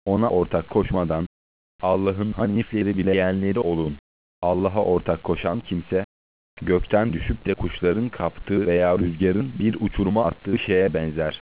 ona ortak koşmadan, Allah'ın hanifleri bileyenleri olun. Allah'a ortak koşan kimse, gökten düşüp de kuşların kaptığı veya rüzgarın bir uçuruma attığı şeye benzer.